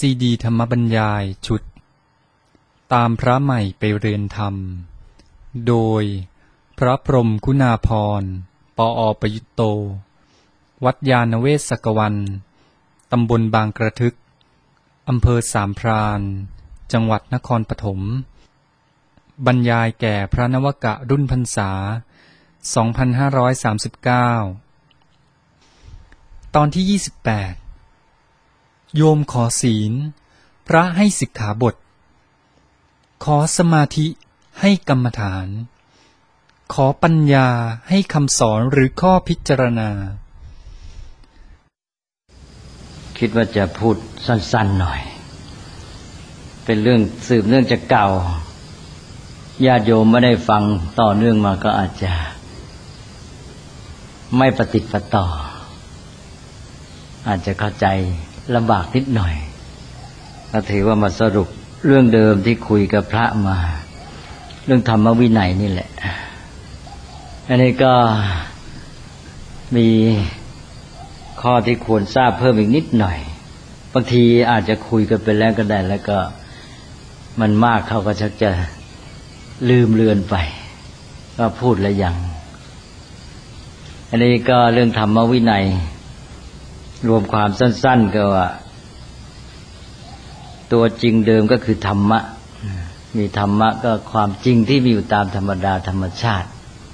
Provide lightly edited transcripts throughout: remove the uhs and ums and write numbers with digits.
ซีดีธรรมบรรยายชุดตามพระใหม่ไปเรียนธรรมโดยพระพรหมคุณาภรณ์ ปอ.ประยุตโต วัดยานเวศกวัน ตำบลบางกระทึก อำเภอสามพราน จังหวัดนครปฐม บรรยายแก่พระนวกะรุ่นพรรษา 2539 ตอนที่ 28 โยมขอศีลพระให้สิกขาบทขอสมาธิให้กรรมฐานขอปัญญาให้คำสอนหรือข้อพิจารณาคิดว่าจะพูดสั้นๆหน่อยเป็นเรื่องสืบเนื่องจากเก่าญาติโยมไม่ได้ฟังต่อเนื่องมาก็อาจจะไม่ประติดประต่ออาจจะเข้าใจลำบากนิดหน่อยก็ถือว่ามาสรุปเรื่องเดิมที่คุยกับพระมาเรื่องธรรมวินัยนี่แหละอันนี้ก็มีข้อที่ควรทราบเพิ่มอีกนิดหน่อยบางทีอาจจะคุยกันไปแล้วก็ได้แล้วก็มันมากเขาก็ชักจะลืมเลือนไปก็พูดแล้วยังอันนี้ก็เรื่องธรรมวินัยรวมความสั้นๆก็ว่าตัวจริงเดิมก็คือธรรมะมีธรรมะก็ความจริงที่มีอยู่ตามธรรมดาธรรมชาติ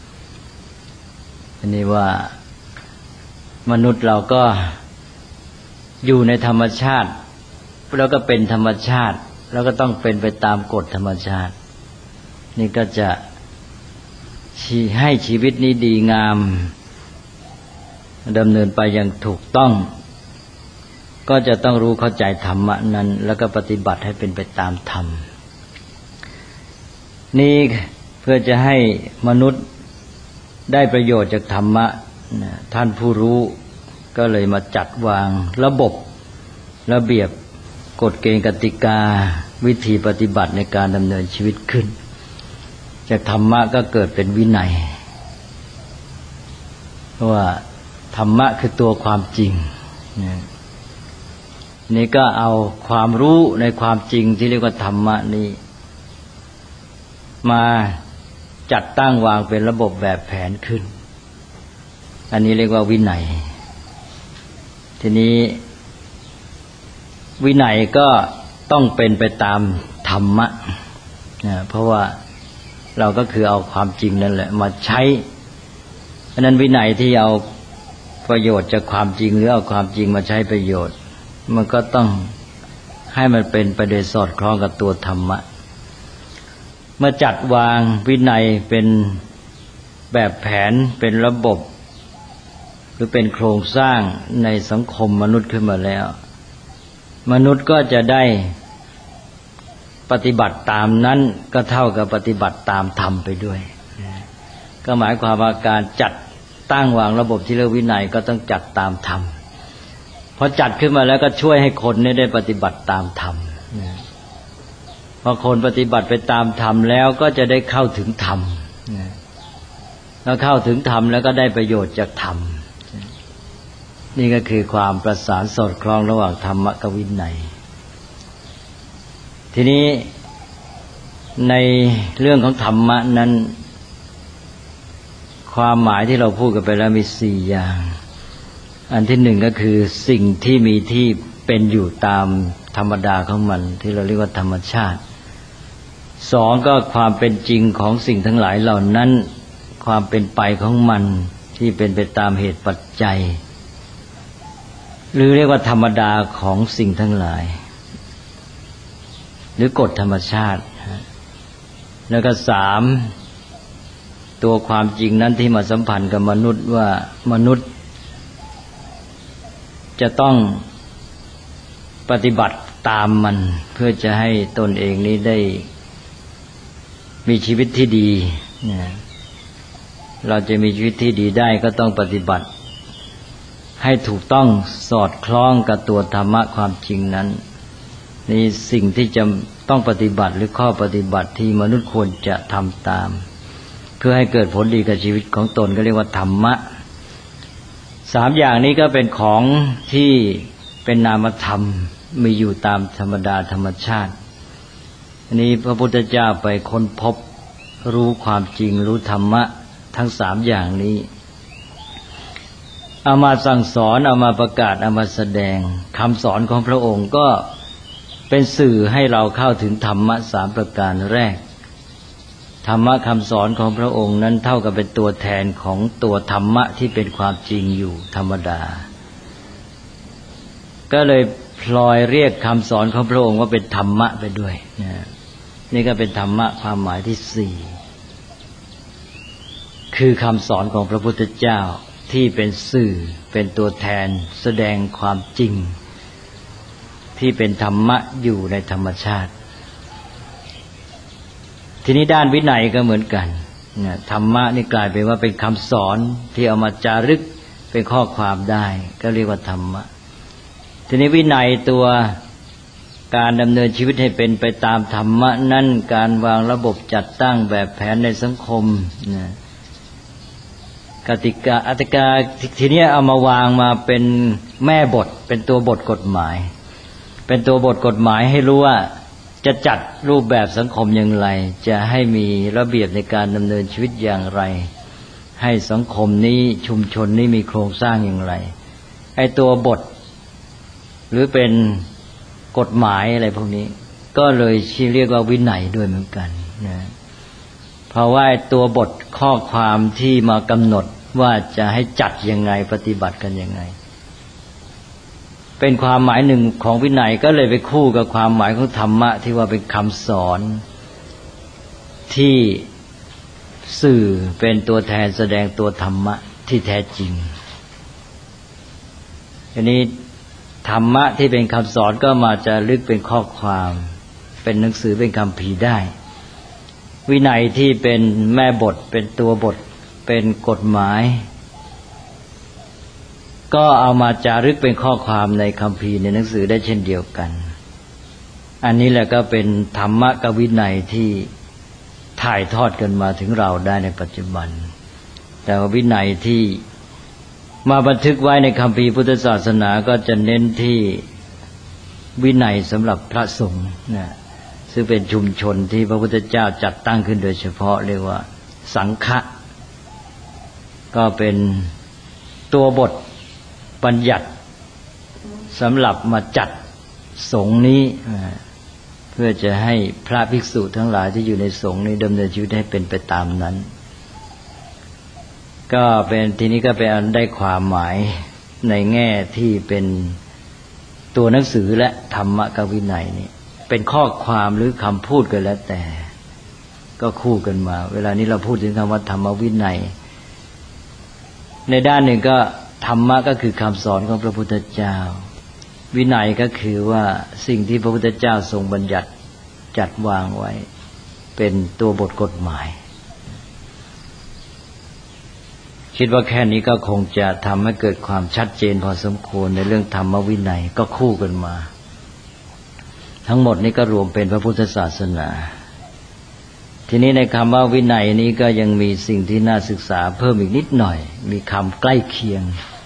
อันนี้ว่ามนุษย์เราก็อยู่ในธรรมชาติแล้วก็เป็นธรรมชาติแล้วก็ต้องเป็นไปตามกฎธรรมชาตินี่ก็จะให้ชีวิตนี้ดีงามดำเนินไปอย่างถูกต้องก็จะต้องรู้เข้าใจธรรมะนั้นแล้วก็ปฏิบัติให้เป็นไปตามธรรมนี่เพื่อจะให้มนุษย์ได้ประโยชน์จากธรรมะท่านผู้รู้ก็เลยมาจัดวางระบบระเบียบกฎเกณฑ์กติกาวิธีปฏิบัติในการดำเนินชีวิตขึ้นจากธรรมะก็เกิดเป็นวินัยเพราะว่าธรรมะคือตัวความจริงนี่ก็เอาความรู้ในความจริงที่เรียกว่าธรรมะนี้มาจัดตั้งวางเป็นระบบแบบแผนขึ้นอันนี้เรียกว่าวินัยทีนี้วินัยก็ต้องเป็นไปตามธรรมะเพราะว่าเราก็คือเอาความจริงนั่นแหละมาใช้เพราะนั้นวินัยที่เอาประโยชน์จากความจริงหรือเอาความจริงมาใช้ประโยชน์มันก็ต้องให้มันเป็นไปโดยสอดคล้องกับตัวธรรมะเมื่อจัดวางวินัยเป็นแบบแผนเป็นระบบหรือเป็นโครงสร้างในสังคมมนุษย์ขึ้นมาแล้วมนุษย์ก็จะได้ปฏิบัติตามนั้นก็เท่ากับปฏิบัติตามธรรมไปด้วยก็หมายความว่าการจัดตั้งวางระบบที่เรียกวินัยก็ต้องจัดตามธรรมพอจัดขึ้นมาแล้วก็ช่วยให้คนได้ปฏิบัติตามธรรมพอคนปฏิบัติไปตามธรรมแล้วก็จะได้เข้าถึงธรรมแล้วเข้าถึงธรรมแล้วก็ได้ประโยชน์จากธรรมนี่ก็คือความประสานสอดคล้องระหว่างธรรมะกับวินัยทีนี้ในเรื่องของธรรมะนั้นความหมายที่เราพูดกันไปแล้วมี4อย่างอันที่1ก็คือสิ่งที่มีที่เป็นอยู่ตามธรรมดาของมันที่เราเรียกว่าธรรมชาติ2ก็ความเป็นจริงของสิ่งทั้งหลายเหล่านั้นความเป็นไปของมันที่เป็นไปตามเหตุปัจจัยหรือเรียกว่าธรรมดาของสิ่งทั้งหลายหรือกฎธรรมชาติแล้วก็3ตัวความจริงนั้นที่มาสัมพันธ์กับมนุษย์ว่ามนุษย์จะต้องปฏิบัติตามมันเพื่อจะให้ตนเองนี้ได้มีชีวิตที่ดีเราจะมีชีวิตที่ดีได้ก็ต้องปฏิบัติให้ถูกต้องสอดคล้องกับตัวธรรมะความจริงนั้นนี่สิ่งที่จะต้องปฏิบัติหรือข้อปฏิบัติที่มนุษย์ควรจะทำตามเพื่อให้เกิดผลดีกับชีวิตของตนก็เรียกว่าธรรมะ3อย่างนี้ก็เป็นของที่เป็นนามธรรมมีอยู่ตามธรรมดาธรรมชาติอันนี้พระพุทธเจ้าไปค้นพบรู้ความจริงรู้ธรรมะทั้งสามอย่างนี้เอามาสั่งสอนเอามาประกาศเอามาแสดงคำสอนของพระองค์ก็เป็นสื่อให้เราเข้าถึงธรรมะสามประการแรกธรรมะคำสอนของพระองค์นั้นเท่ากับเป็นตัวแทนของตัวธรรมะที่เป็นความจริงอยู่ธรรมดาก็เลยพลอยเรียกคำสอนของพระองค์ว่าเป็นธรรมะไปด้วยนะนี่ก็เป็นธรรมะความหมายที่สี่คือคำสอนของพระพุทธเจ้าที่เป็นสื่อเป็นตัวแทนแสดงความจริงที่เป็นธรรมะอยู่ในธรรมชาติทีนี้ด้านวินัยก็เหมือนกันธรรมะนี่กลายเป็นว่าเป็นคำสอนที่เอามาจารึกเป็นข้อความได้ก็เรียกว่าธรรมะทีนี้วินัยตัวการดำเนินชีวิตให้เป็นไปตามธรรมะนั่นการวางระบบจัดตั้งแบบแผนในสังคมกติกาอัตกาทีนี้เอามาวางมาเป็นแม่บทเป็นตัวบทกฎหมายเป็นตัวบทกฎหมายให้รู้ว่าจะจัดรูปแบบสังคมอย่างไรจะให้มีระเบียบในการดำเนินชีวิตอย่างไรให้สังคมนี้ชุมชนนี้มีโครงสร้างอย่างไรไอ้ตัวบทหรือเป็นกฎหมายอะไรพวกนี้ก็เลยชื่อเรียกว่าวินัยด้วยเหมือนกันนะเพราะว่าตัวบทข้อความที่มากำหนดว่าจะให้จัดยังไงปฏิบัติกันยังไงเป็นความหมายหนึ่งของวินัยก็เลยไปคู่กับความหมายของธรรมะที่ว่าเป็นคำสอนที่สื่อเป็นตัวแทนแสดงตัวธรรมะที่แท้จริงทีนี้ธรรมะที่เป็นคำสอนก็มาจะลึกเป็นข้อความเป็นหนังสือเป็นคัมภีร์ได้วินัยที่เป็นแม่บทเป็นตัวบทเป็นกฎหมายก็เอามาจารึกเป็นข้อความในคัมภีร์ในหนังสือได้เช่นเดียวกันอันนี้แหละก็เป็นธรรมะกับวินัยที่ถ่ายทอดกันมาถึงเราได้ในปัจจุบันแต่ว่าวินัยที่มาบันทึกไว้ในคัมภีร์พุทธศาสนาก็จะเน้นที่วินัยสำหรับพระสงฆ์นะซึ่งเป็นชุมชนที่พระพุทธเจ้าจัดตั้งขึ้นโดยเฉพาะเรียกว่าสังฆะก็เป็นตัวบทบัญญัติสำหรับมาจัดสงฆ์นี้เพื่อจะให้พระภิกษุทั้งหลายที่อยู่ในสงฆ์นี้ดำเนินชีวิตให้เป็นไปตามนั้นก็เป็นทีนี้ก็เป็นได้ความหมายในแง่ที่เป็นตัวหนังสือและธรรมะกับวินัยนี่เป็นข้อความหรือคำพูดกันแล้วแต่ก็คู่กันมาเวลานี้เราพูดถึงคำว่าธรรมวินัยในด้านหนึ่งก็ธรรมะก็คือคำสอนของพระพุทธเจ้าวินัยก็คือว่าสิ่งที่พระพุทธเจ้าทรงบัญญัติจัดวางไว้เป็นตัวบทกฎหมายคิดว่าแค่นี้ก็คงจะทำให้เกิดความชัดเจนพอสมควรในเรื่องธรรมวินัยก็คู่กันมาทั้งหมดนี้ก็รวมเป็นพระพุทธศาสนาทีนี้ในคำว่าวินัยนี้ก็ยังมีสิ่งที่น่าศึกษาเพิ่มอีกนิดหน่อยมีคำใกล้เคียง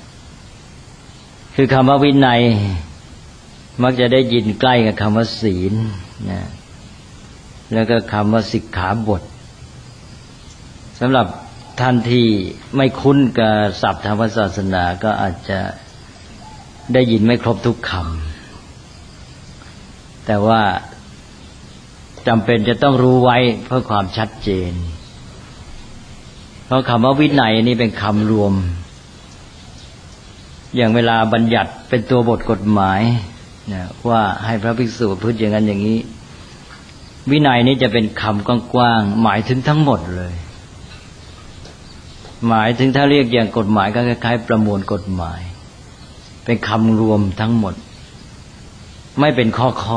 คือคำว่าวินัยมักจะได้ยินใกล้กับคำว่าศีลนะแล้วก็คำว่าสิกขาบทสำหรับท่านที่ไม่คุ้นกับศัพท์ทางศาสนาก็อาจจะได้ยินไม่ครบทุกคำแต่ว่าจำเป็นจะต้องรู้ไว้เพื่อความชัดเจนเพราะคำว่าวินัยนี่เป็นคำรวมอย่างเวลาบัญญัติเป็นตัวบทกฎหมายนะว่าให้พระภิกษุพูดอย่างนั้นอย่างนี้วินัยนี้จะเป็นคำกว้างๆหมายถึงทั้งหมดเลยหมายถึงถ้าเรียกอย่างกฎหมายก็คล้ายๆประมวลกฎหมายเป็นคำรวมทั้งหมดไม่เป็นข้อ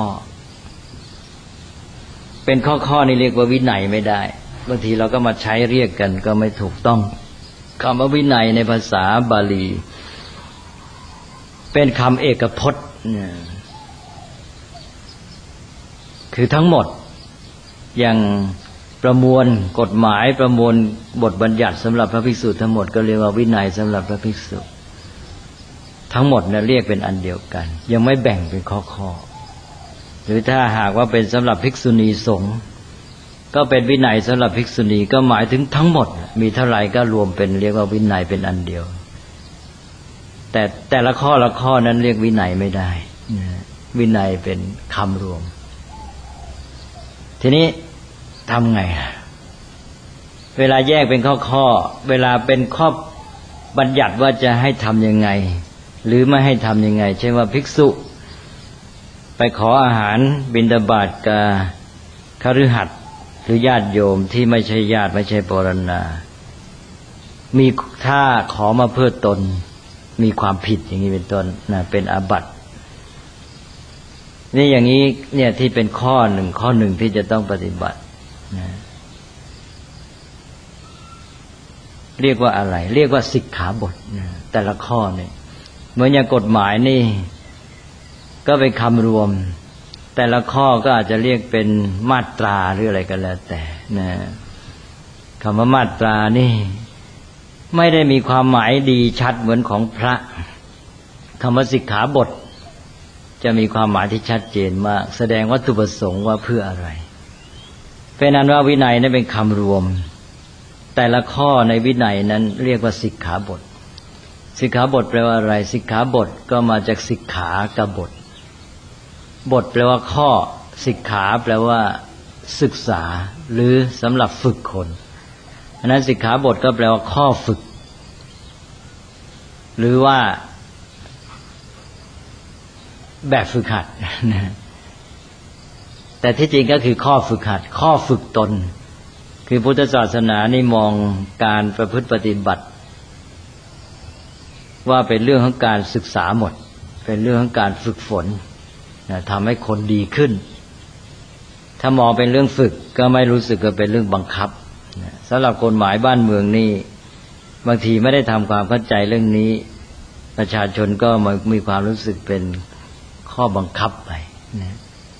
เป็นข้อนี่เรียกว่าวินัยไม่ได้บางทีเราก็มาใช้เรียกกันก็ไม่ถูกต้องคำว่าวินัยในภาษาบาลีเป็นคำเอกพจน์คือทั้งหมดอย่างประมวลกฎหมายประมวลบทบัญญัติสำหรับพระภิกษุทั้งหมดก็เรียกว่าวินัยสำหรับพระภิกษุทั้งหมดเนี่ยเรียกเป็นอันเดียวกันยังไม่แบ่งเป็นข้อๆหรือถ้าหากว่าเป็นสำหรับภิกษุณีสงฆ์ก็เป็นวินัยสำหรับภิกษุณีก็หมายถึงทั้งหมดมีเท่าไหร่ก็รวมเป็นเรียกว่าวินัยเป็นอันเดียวแต่ละข้อละข้อนั้นเรียกวินัยไม่ได้วินัยเป็นคำรวมทีนี้ทำไงเวลาแยกเป็นข้อเวลาเป็นข้อบัญญัติว่าจะให้ทำยังไงหรือไม่ให้ทำยังไงเช่นว่าภิกษุไปขออาหารบิณฑบาตกับคฤหัสถ์หรือญาติโยมที่ไม่ใช่ญาติไม่ใช่ปรณามีถ้าขอมาเพื่อตนมีความผิดอย่างนี้เป็นต้นนะเป็นอาบัตินี่อย่างนี้เนี่ยที่เป็นข้อหนึ่งที่จะต้องปฏิบัตินะเรียกว่าอะไรเรียกว่าสิกขาบทนะแต่ละข้อเนี่ยเหมือนอย่างกฎหมายนี่ก็เป็นคำรวมแต่ละข้อก็อาจจะเรียกเป็นมาตราหรืออะไรก็แล้วแต่นะคำว่ามาตรานี่ไม่ได้มีความหมายดีชัดเหมือนของพระคำว่าสิกขาบทจะมีความหมายที่ชัดเจนมากแสดงวัตถุประสงค์ว่าเพื่ออะไรเป็นนั้นว่าวินัยนั้นเป็นคำรวมแต่ละข้อในวินัยนั้นเรียกว่าสิกขาบทสิกขาบทแปลว่าอะไรสิกขาบทก็มาจากสิกขากับบทบทแปลว่าข้อสิกขาแปลว่าศึกษาหรือสำหรับฝึกคนอันนั้นสิกขาบทก็แปลว่าข้อฝึกหรือว่าแบบฝึกหัดแต่ที่จริงก็คือข้อฝึกหัดข้อฝึกตนคือพุทธศาสนานี่มองการประพฤติปฏิบัติว่าเป็นเรื่องของการศึกษาหมดเป็นเรื่องของการฝึกฝนทำให้คนดีขึ้นถ้ามองเป็นเรื่องฝึกก็ไม่รู้สึกว่าเป็นเรื่องบังคับสำหรับกฎหมายบ้านเมืองนี่บางทีไม่ได้ทำความเข้าใจเรื่องนี้ประชาชนก็มีความรู้สึกเป็นข้อบังคับไปนะ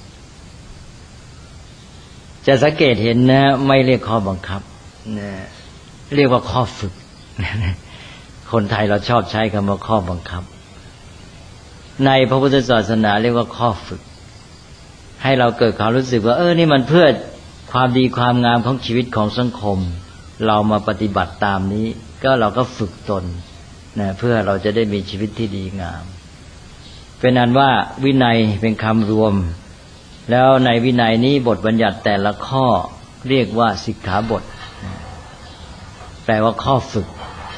จะสังเกตเห็นนะไม่เรียกข้อบังคับนะเรียกว่าข้อฝึกคนไทยเราชอบใช้คำว่าข้อบังคับในพระพุทธศาสนาเรียกว่าข้อฝึกให้เราเกิดความรู้สึกว่านี่มันเพื่อความดีความงามของชีวิตของสังคมเรามาปฏิบัติตามนี้ก็เราก็ฝึกตนนะเพื่อเราจะได้มีชีวิตที่ดีงามเป็นอันว่าวินัยเป็นคำรวมแล้วในวินัยนี้บทบัญญัติแต่ละข้อเรียกว่าสิกขาบทแปลว่าข้อฝึก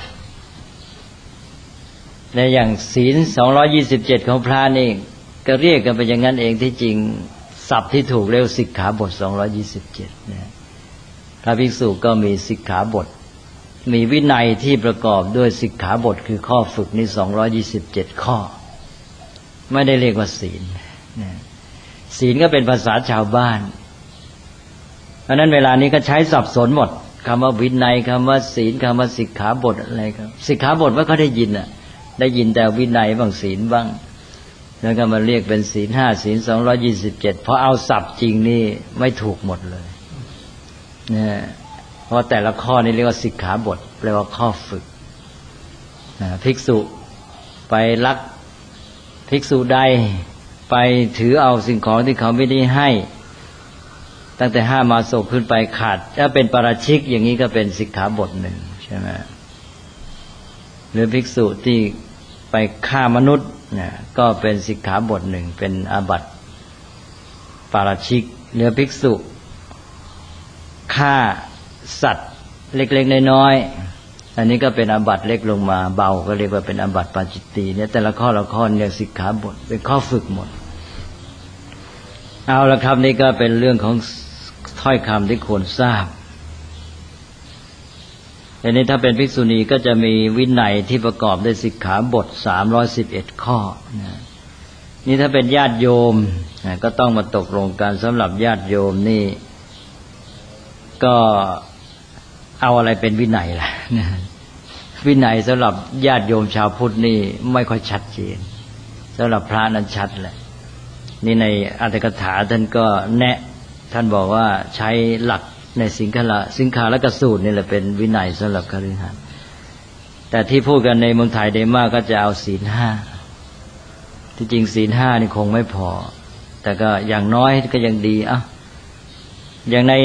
ในอย่างศีล227ของพระนี่ก็เรียกกันไปอย่างนั้นเองที่จริงศัพท์ที่ถูกเรียกสิกขาบท227นะพระภิกษุก็มีสิกขาบทมีวินัยที่ประกอบด้วยสิกขาบทคือข้อฝึกนี่227ข้อไม่ได้เรียกว่าศีลนะศีลก็เป็นภาษาชาวบ้านเพราะนั้นเวลานี้ก็ใช้สับสนหมดคำว่าวินัยคำว่าศีลคำว่าสิกขาบทอะไรครับสิกขาบทว่าเขาได้ยินแต่วินัยบ้างศีลบ้างแล้วก็มาเรียกเป็นศีล5ศีล227พอเอาศัพท์จริงนี่ไม่ถูกหมดเลยนะเพราะแต่ละข้อนี่เรียกว่าสิกขาบทแปลว่าข้อฝึกภิกษุไปลักภิกษุใดไปถือเอาสิ่งของที่เขาไม่ได้ให้ตั้งแต่5มาศกขึ้นไปขาดถ้าเป็นปาราชิกอย่างนี้ก็เป็นสิกขาบทหนึ่งใช่ไหมหรือภิกษุที่ไปฆ่ามนุษย์ก็เป็นสิกขาบทหนึ่งเป็นอาบัติปาราชิกหรือภิกษุฆ่าสัตว์เล็กๆน้อยๆอันนี้ก็เป็นอาบัติเล็กลงมาเบาก็เรียกว่าเป็นอาบัติปาจิตตีเนี่ยแต่ละข้อละข้อเนี่ยสิกขาบทเป็นข้อฝึกหมดเอาละครับนี่ก็เป็นเรื่องของถ้อยคำที่ควรทราบอันนี้ถ้าเป็นภิกษุณีก็จะมีวินัยที่ประกอบด้วยสิกขาบท311ข้อนี่ถ้าเป็นญาติโยมก็ต้องมาตกลงกันสำหรับญาติโยมนี่ก็เอาอะไรเป็นวินัยล่ะวินัยสำหรับญาติโยมชาวพุทธนี่ไม่ค่อยชัดเจนสำหรับพระนั้นชัดแหละนี่ในอรรถกถาท่านก็แนะท่านบอกว่าใช้หลักในสิงคาลกสูตรนี่แหละเป็นวินัยสำหรับคฤหัสถ์แต่ที่พูดกันในเมืองไทยได้มากก็จะเอาศีลที่จริงศีลห้านี่คงไม่พอแต่ก็อย่างน้อยก็ยังดีอย่างใน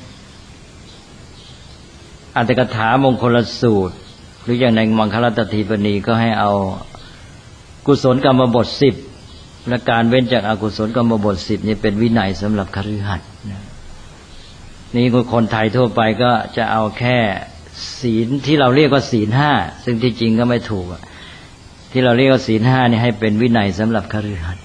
อรรถกถามงคลสูตรหรืออย่างในมังคลตทีปณีก็ให้เอากุศลกรรมบท10และการเว้นจากอกุศลกรรมบท10นี่เป็นวินัยสำหรับคฤหัสถ์นี่คนไทยทั่วไปก็จะเอาแค่ศีลที่เราเรียกว่าศีลห้าซึ่งที่จริงก็ไม่ถูกที่เราเรียกว่าศีลห้านี่ให้เป็นวินัยสำหรับคฤหัสถ์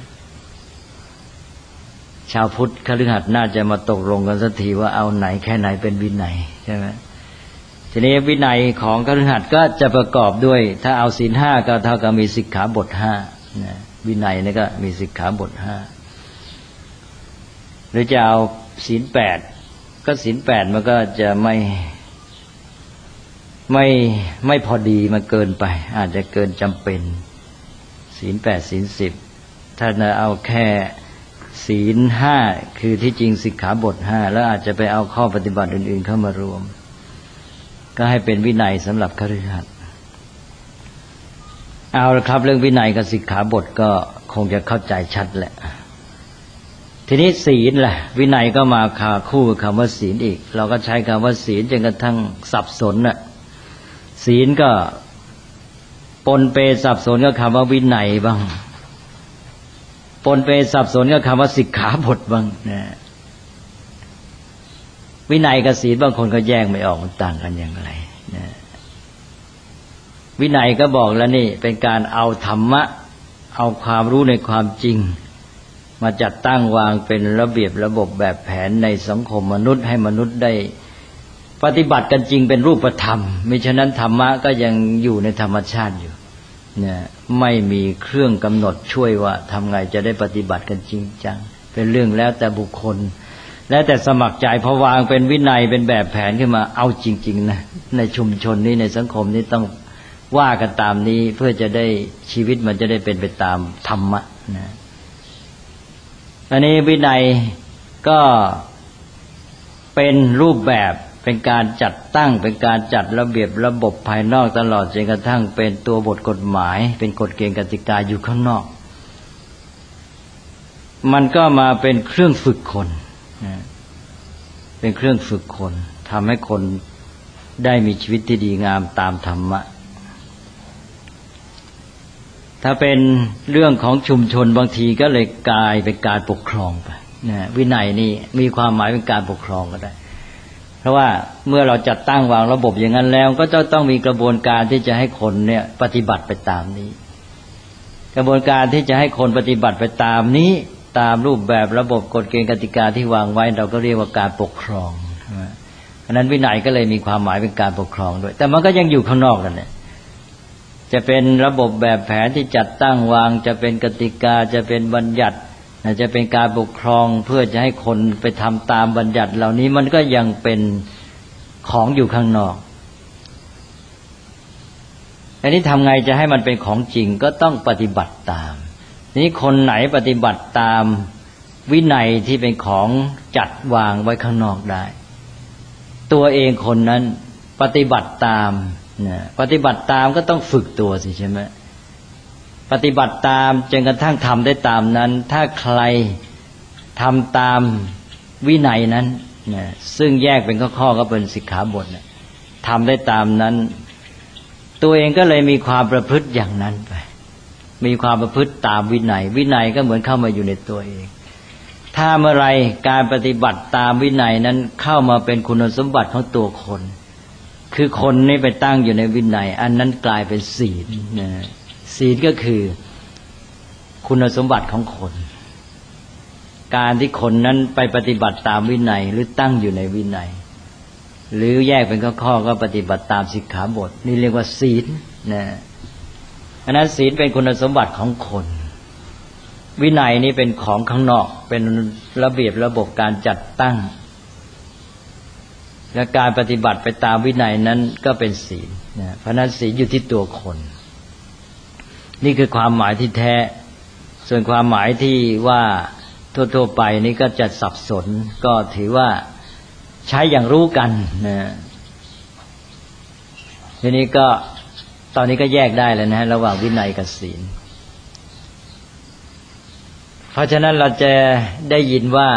ชาวพุทธคฤหัสถ์น่าจะมาตกลงกันสักทีว่าเอาไหนแค่ไหนเป็นวินัยใช่ไหมทีนี้วินัยของคฤหัสถ์ก็จะประกอบด้วยถ้าเอาศีลห้าก็เท่ากับมีสิกขาบท5วินัยนี่ก็มีสิกขาบท5หรือจะเอาศีล8ก็ศีล8มันก็จะไม่พอดีมันเกินไปอาจจะเกินจำเป็นศีล8ศีล10ถ้าเอาแค่ศีล5คือที่จริงสิกขาบท5แล้วอาจจะไปเอาข้อปฏิบัติอื่นๆเข้ามารวมก็ให้เป็นวินัยสำหรับคฤหัสถ์เอาละครับเรื่องวินัยกับสิกขาบทก็คงจะเข้าใจชัดแหละทีนี้ศีลล่ะวินัยก็มาคู่กับคำว่าศีลอีกเราก็ใช้คำว่าศีลจนกระทั่งสับสนศีลก็ปนเปสับสนกับคำว่าวินัยบ้างปนเปสับสนกับคำว่าสิกขาบทบ้างวินัยกับศีลบางคนก็แยกไม่ออกมันต่างกันอย่างไรวินัยก็บอกแล้วนี่เป็นการเอาธรรมะเอาความรู้ในความจริงมาจัดตั้งวางเป็นระเบียบระบบแบบแผนในสังคมมนุษย์ให้มนุษย์ได้ปฏิบัติกันจริงเป็นรูปธรรมมิฉะนั้นธรรมะก็ยังอยู่ในธรรมชาติอยู่ไม่มีเครื่องกำหนดช่วยว่าทำไงจะได้ปฏิบัติกันจริงจังเป็นเรื่องแล้วแต่บุคคลแล้วแต่สมัครใจพอวางเป็นวินัยเป็นแบบแผนขึ้นมาเอาจริงๆนะในชุมชนนี้ในสังคมนี้ต้องว่ากันตามนี้เพื่อจะได้ชีวิตมันจะได้เป็นไปตามธรรมะอันนี้วินัยก็เป็นรูปแบบเป็นการจัดตั้งเป็นการจัดระเบียบระบบภายนอกตลอดจนกระทั่งเป็นตัวบทกฎหมายเป็นกฎเกณฑ์กติกาอยู่ข้างนอกมันก็มาเป็นเครื่องฝึกคนเป็นเครื่องฝึกคนทำให้คนได้มีชีวิตที่ดีงามตามธรรมะถ้าเป็นเรื่องของชุมชนบางทีก็เลยกลายเป็นการปกครองไปวินัยนี่มีความหมายเป็นการปกครองก็ได้เพราะว่าเมื่อเราจัดตั้งวางระบบอย่างนั้นแล้วก็จะต้องมีกระบวนการที่จะให้คนเนี่ยปฏิบัติไปตามนี้กระบวนการที่จะให้คนปฏิบัติไปตามนี้ตามรูปแบบระบบกฎเกณฑ์กติกาที่วางไว้เราก็เรียกว่าการปกครองเพราะนั้นวินัยก็เลยมีความหมายเป็นการปกครองด้วยแต่มันก็ยังอยู่ข้างนอกนั่นแหละจะเป็นระบบแบบแผนที่จัดตั้งวางจะเป็นกติกาจะเป็นบัญญัติจะเป็นการปกครองเพื่อจะให้คนไปทำตามบัญญัติเหล่านี้มันก็ยังเป็นของอยู่ข้างนอกอันนี้ทำไงจะให้มันเป็นของจริงก็ต้องปฏิบัติตามนี้คนไหนปฏิบัติตามวินัยที่เป็นของจัดวางไว้ข้างนอกได้ตัวเองคนนั้นปฏิบัติตามปฏิบัติตามก็ต้องฝึกตัวสิใช่ไหมปฏิบัติตามจนกระทั่งทำได้ตามนั้นถ้าใครทำตามวินัยนั้นซึ่งแยกเป็นข้อๆก็เป็นสิกขาบททำได้ตามนั้นตัวเองก็เลยมีความประพฤติอย่างนั้นไปมีความประพฤติตามวินัยวินัยก็เหมือนเข้ามาอยู่ในตัวเองถ้าเมื่อไรการปฏิบัติตามวินัยนั้นเข้ามาเป็นคุณสมบัติของตัวคนคือคนนี้ไปตั้งอยู่ในวินัยอันนั้นกลายเป็นศีลศีลก็คือคุณสมบัติของคนการที่คนนั้นไปปฏิบัติตามวินัยหรือตั้งอยู่ในวินัยหรือแยกเป็นข้อๆก็ปฏิบัติตามสิกขาบทนี่เรียกว่าศีลอันนั้นศีลเป็นคุณสมบัติของคนวินัยนี่เป็นของข้างนอกเป็นระเบียบระบบการจัดตั้งและการปฏิบัติไปตามวินัยนั้นก็เป็นศีลเพราะนั้นศีลอยู่ที่ตัวคนนี่คือความหมายที่แท้ส่วนความหมายที่ว่าทั่วๆไปนี่ก็จะสับสนก็ถือว่าใช้อย่างรู้กันทีนี้ก็ตอนนี้ก็แยกได้แล้วนะระหว่างวินัยกับศีลเพราะฉะนั้นเราจะได้ยินว่า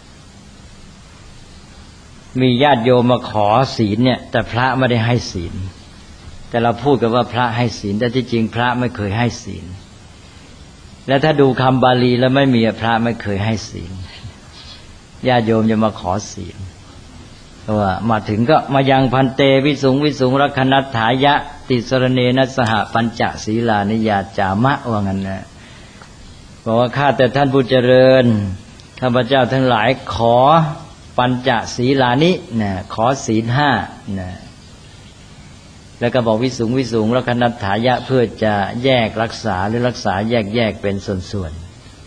มีญาติโยมมาขอศีลเนี่ยแต่พระไม่ได้ให้ศีลแต่เราพูดกันว่าพระให้ศีลแต่ที่จริงพระไม่เคยให้ศีลและถ้าดูคำบาลีแล้วไม่มีพระไม่เคยให้ศีลญาติโยมจะมาขอศีลเพราะว่ามาถึงก็มายังพันเตวิสุงรักขณัฏฐายะติสรเนนะสหปัญจศีลานิยาจามะว่างั้นนะบอกว่าข้าแต่ท่านผู้เจริญข้าพเจ้าทั้งหลายขอปัญจศีลานินะขอศีลห้านะแล้วก็บอกวิสุงรักขณัฏฐายะเพื่อจะแยกรักษาหรือรักษาแยกเป็นส่วน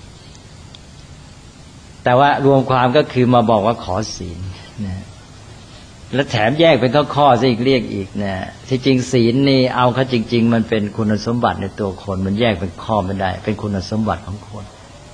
ๆแต่ว่ารวมความก็คือมาบอกว่าขอศีลนะแล้วแถมแยกเป็นข้อๆซะอีกเรียกอีกนะที่จริงศีลนี่เอาเข้าจริงๆมันเป็นคุณสมบัติในตัวคนมันแยกเป็นข้อไม่ได้เป็นคุณสมบัติของคน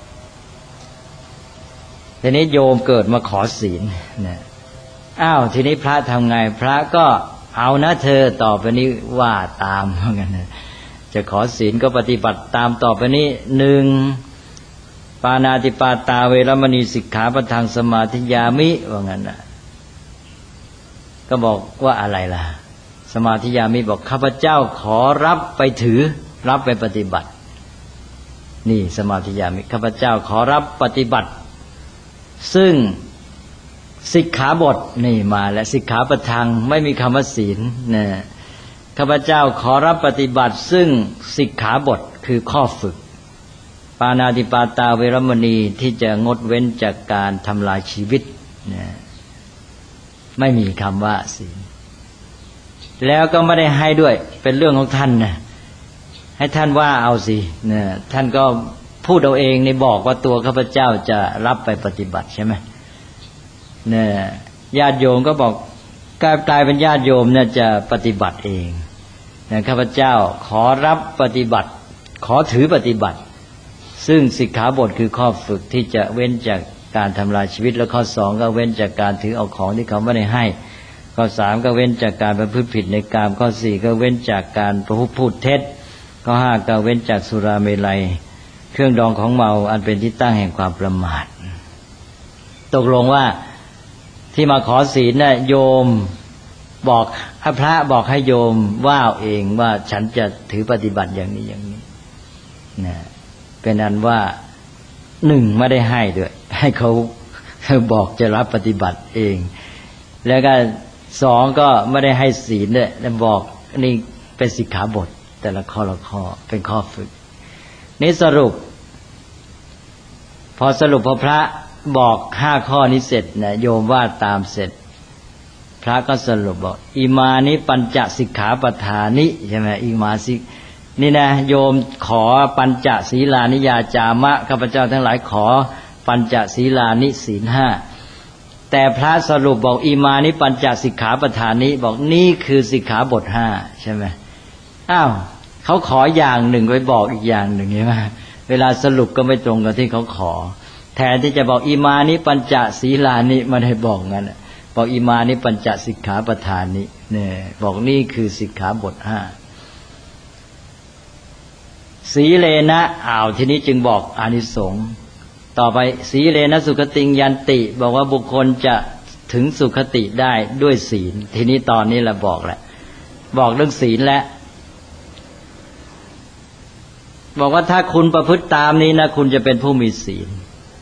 ทีนี้โยมเกิดมาขอศีลนะทีนี้พระทำไงพระก็เอานะเธอต่อไปนี้ว่าตามเหมือนกันนะจะขอศีลก็ปฏิบัติตามต่อไปนี้1ปาณาติปาตาเวรมณีสิกขาปะทังสมาธิยามิว่างั้นนะก็บอกว่าอะไรล่ะสมาธิยามิบอกข้าพเจ้าขอรับไปถือรับไปปฏิบัตินี่สมาธิยามิข้าพเจ้าขอรับปฏิบัติซึ่งสิกขาบทนี่มาและสิกขาปะทังไม่มีคำว่าศีลนะข้าพเจ้าขอรับปฏิบัติซึ่งสิกขาบทคือข้อฝึกปาณาติปาตาเวรมณีที่จะงดเว้นจากการทำลายชีวิตนะไม่มีคำว่าศีลแล้วก็ไม่ได้ให้ด้วยเป็นเรื่องของท่านนะให้ท่านว่าเอาสินะท่านก็พูดเอาเองในบอกว่าตัวข้าพเจ้าจะรับไปปฏิบัติใช่ไหมเนี่ยญาติโยมก็บอกกลายเป็นญาติโยมเนี่ยจะปฏิบัติเองนะข้าพเจ้าขอรับปฏิบัติขอถือปฏิบัติซึ่งสิกขาบทคือข้อฝึกที่จะเว้นจากการทำลายชีวิตแล้วข้อ2ก็เว้นจากการถือเอาของที่เขาไม่ได้ให้ข้อ3ก็เว้นจากการประพฤติผิดในกามข้อ4ก็เว้นจากการพูดเท็จข้อ5ก็เว้นจากสุราเมลัยเครื่องดองของเมาอันเป็นที่ตั้งแห่งความประมาทตกลงว่าที่มาขอศีลน่ะโยมบอกพระบอกให้โยมว่าเองว่าฉันจะถือปฏิบัติอย่างนี้นะเป็นอันว่า1ไม่ได้ให้ด้วยให้เขาบอกจะรับปฏิบัติเองแล้วก็2ก็ไม่ได้ให้ศีลด้วยแล้วบอกนี่เป็นสิกขาบทแต่ละข้อละข้อเป็นข้อฝึกนี่สรุปพอพระบอก5ข้อนี้เสร็จนะโยมว่าตามเสร็จพระก็สรุปบอกอิมานิปัญจสิกขาปทานิใช่ไหมอิมาสินี่นะโยมขอปัญจศีลานิยาจามะข้าพเจ้าทั้งหลายขอปัญจศีลานิศีล5แต่พระสรุปบอกอิมานิปัญจสิกขาปทานิบอกนี่คือสิกขาบท5ใช่ไหมเขาขออย่างหนึ่งไว้บอกอีกอย่างหนึ่งใช่ไหมเวลาสรุปก็ไม่ตรงกับที่เขาขอแทนที่จะบอกอิมานิปัญจศีลานิมันให้บอกงั้นบอกอิมานิปัญจสิกขาปทานิเนี่ยบอกนี่คือสิกขาบท5สีเลนะทีนี้จึงบอกอานิสงส์ต่อไปสีเลนะสุขติงยันติบอกว่าบุคคลจะถึงสุขติได้ด้วยศีลทีนี้ตอนนี้เราบอกเรื่องศีลแล้วบอกว่าถ้าคุณประพฤติตามนี้นะคุณจะเป็นผู้มีศีล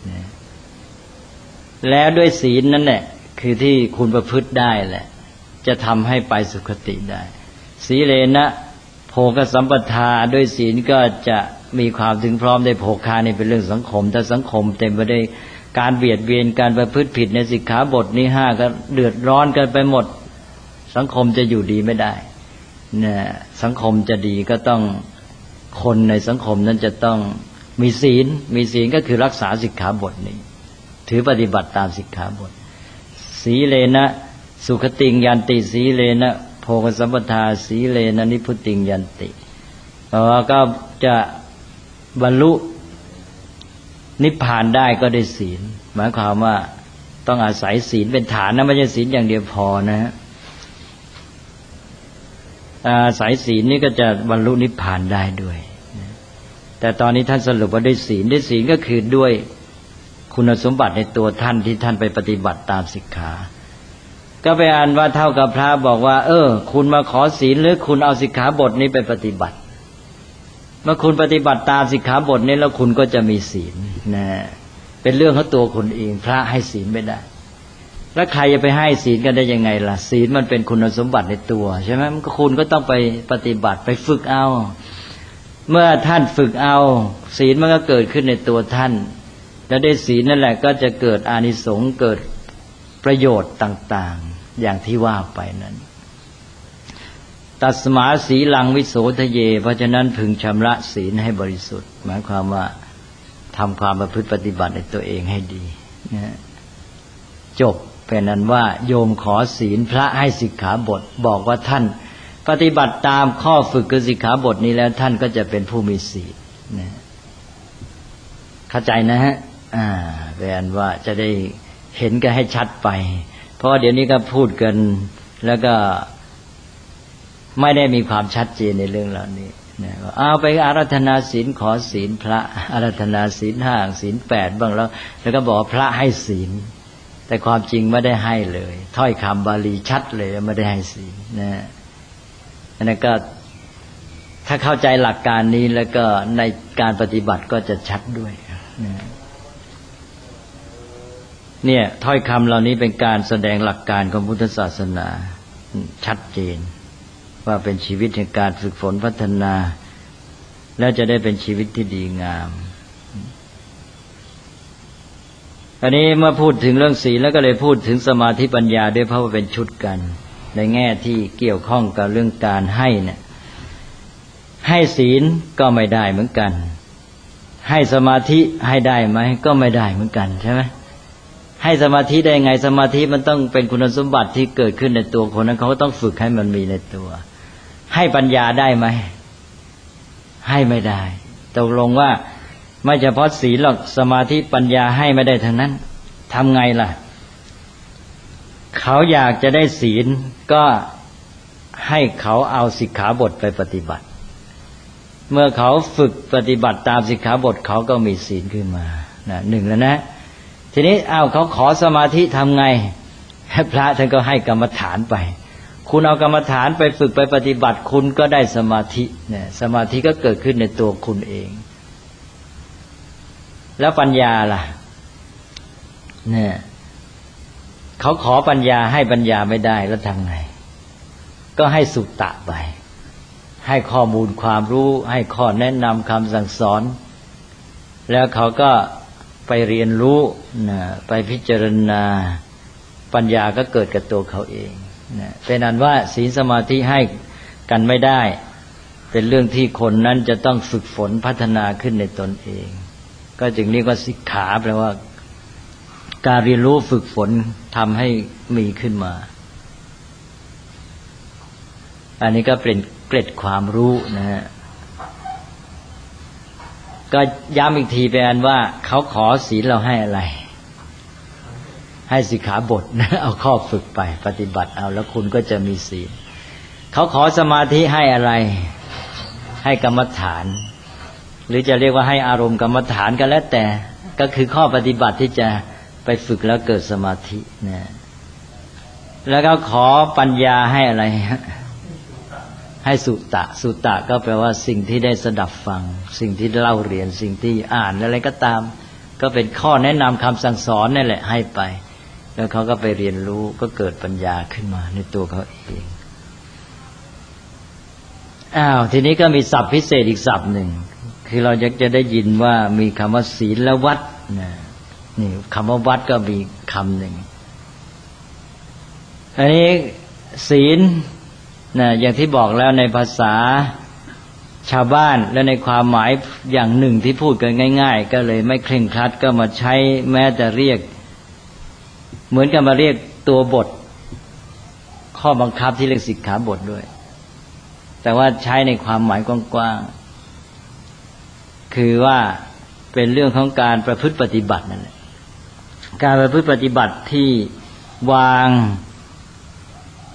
แล้วด้วยศีลนั่นแหละคือที่คุณประพฤติได้แหละจะทำให้ไปสุคติได้สีเลนะโภคสัมปทาด้วยศีลก็จะมีความถึงพร้อมได้โภคานี่เป็นเรื่องสังคมถ้าสังคมเต็มไปด้วยการเบียดเบียนการประพฤติผิดในสิกขาบทนี้5ก็เดือดร้อนกันไปหมดสังคมจะอยู่ดีไม่ได้เนี่ยสังคมจะดีก็ต้องคนในสังคมนั้นจะต้องมีศีลก็คือรักษาสิกขาบทนี้ถือปฏิบัติตามสิกขาบทสีเลนะสุขติงยันติสีเลนะโภคสัมปทาสีเลนะนิพพุติงยันติก็จะบรรลุนิพพานได้ก็ได้ศีลหมายความว่าต้องอาศัยศีลเป็นฐานนะไม่ใช่ศีลอย่างเดียวพอนะฮะอาศัยศีลนี่ก็จะบรรลุนิพพานได้ด้วยแต่ตอนนี้ท่านสรุปว่าด้วยศีลก็คือด้วยคุณสมบัติในตัวท่านที่ท่านไปปฏิบัติตามสิกขาก็ไปอ่านว่าเท่ากับพระบอกว่าคุณมาขอศีลหรือคุณเอาสิกขาบทนี้ไปปฏิบัติเมื่อคุณปฏิบัติตามสิกขาบทนี้แล้วคุณก็จะมีศีลนะเป็นเรื่องของตัวคุณเองพระให้ศีลไม่ได้แล้วใครจะไปให้ศีลกันได้ยังไงล่ะศีลมันเป็นคุณสมบัติในตัวใช่ไหมคุณก็ต้องไปปฏิบัติไปฝึกเอาเมื่อท่านฝึกเอาศีลมันก็เกิดขึ้นในตัวท่านแล้วได้ศีลนั่นแหละก็จะเกิดอานิสงส์เกิดประโยชน์ต่างๆอย่างที่ว่าไปนั้นตัสมาสีลังวิโสทะเยเพราะฉะนั้นพึงชำระศีลให้บริสุทธิ์หมายความว่าทำความประพฤติปฏิบัติในตัวเองให้ดีนะจบเป็นนั้นว่าโยมขอศีลพระให้สิกขาบทบอกว่าท่านปฏิบัติตามข้อฝึกคือสิกขาบทนี้แล้วท่านก็จะเป็นผู้มีศีลนะเข้าใจนะฮะเป็นว่าจะได้เห็นกันให้ชัดไปเพราะเดี๋ยวนี้ก็พูดกันแล้วก็ไม่ได้มีความชัดเจนในเรื่องเหล่านี้นะเอาไปอาราธนาศีลขอศีลพระอาราธนาศีล5ศีล8บ้างแล้วก็บอกพระให้ศีลแต่ความจริงไม่ได้ให้เลยถ้อยคำบาลีชัดเลยไม่ได้ให้ศีลนะอันนั้นก็ถ้าเข้าใจหลักการนี้แล้วก็ในการปฏิบัติก็จะชัดด้วยนะเนี่ยถ้อยคำเหล่านี้เป็นการแสดงหลักการของพุทธศาสนาชัดเจนว่าเป็นชีวิตแห่งการฝึกฝนพัฒนาแล้วจะได้เป็นชีวิตที่ดีงามอันนี้เมื่อพูดถึงเรื่องศีลแล้วก็เลยพูดถึงสมาธิปัญญาด้วยเพราะว่าเป็นชุดกันในแง่ที่เกี่ยวข้องกับเรื่องการให้เนี่ยให้ศีลก็ไม่ได้เหมือนกันให้สมาธิให้ได้ไหมก็ไม่ได้เหมือนกันใช่ไหมให้สมาธิได้ไงสมาธิมันต้องเป็นคุณสมบัติที่เกิดขึ้นในตัวคนนั้นเขาต้องฝึกให้มันมีในตัวให้ปัญญาได้ไหมให้ไม่ได้ตกลงว่าไม่เฉพาะศีลหรอกสมาธิปัญญาให้ไม่ได้ทั้งนั้นทำไงล่ะเขาอยากจะได้ศีลก็ให้เขาเอาสิกขาบทไปปฏิบัติเมื่อเขาฝึกปฏิบัติตามสิกขาบทเขาก็มีศีลขึ้นมาหนึ่งแล้วนะทีนี้เขาขอสมาธิทำไงพระท่านก็ให้กรรมฐานไปคุณเอากรรมฐานไปฝึกไปปฏิบัติคุณก็ได้สมาธิเนี่ยสมาธิก็เกิดขึ้นในตัวคุณเองแล้วปัญญาล่ะเนี่ยเขาขอปัญญาให้ปัญญาไม่ได้แล้วทำไงก็ให้สุตตะไปให้ข้อมูลความรู้ให้ข้อแนะนำคำสั่งสอนแล้วเขาก็ไปเรียนรู้ไปพิจารณาปัญญาก็เกิดกับตัวเขาเองเป็นอันว่าศีลสมาธิให้กันไม่ได้เป็นเรื่องที่คนนั้นจะต้องฝึกฝนพัฒนาขึ้นในตนเองก็จึงเรียกว่าสิกขาแปลว่าการเรียนรู้ฝึกฝนทำให้มีขึ้นมาอันนี้ก็เป็นเกร็ดความรู้นะฮะก็ย้ำอีกทีเป็นว่าเขาขอศีลเราให้อะไรให้สิกขาบทนะเอาข้อฝึกไปปฏิบัติเอาแล้วคุณก็จะมีศีลเขาขอสมาธิให้อะไรให้กรรมฐานหรือจะเรียกว่าให้อารมณ์กรรมฐานก็แล้วแต่ก็คือข้อปฏิบัติที่จะไปฝึกแล้วเกิดสมาธินะแล้วก็ขอปัญญาให้อะไรให้สุตตะสุตตะก็แปลว่าสิ่งที่ได้สดับฟังสิ่งที่เล่าเรียนสิ่งที่อ่านอะไรก็ตามก็เป็นข้อแนะนำคำสั่งสอนนั่นแหละให้ไปแล้วเขาก็ไปเรียนรู้ก็เกิดปัญญาขึ้นมาในตัวเขาเองทีนี้ก็มีศัพท์พิเศษอีกศัพท์หนึ่งคือเราจะได้ยินว่ามีคำว่าศีลวัดนี่คำว่าวัดก็มีคำหนึ่งอันนี้ศีลอย่างที่บอกแล้วในภาษาชาวบ้านและในความหมายอย่างหนึ่งที่พูดกันง่ายๆก็เลยไม่เคร่งครัดก็มาใช้แม้แต่เรียกเหมือนกับมาเรียกตัวบทข้อบังคับที่เรียกสิกขาบทด้วยแต่ว่าใช้ในความหมายกว้างๆคือว่าเป็นเรื่องของการประพฤติปฏิบัตินั่นแหละการประพฤติปฏิบัติที่วาง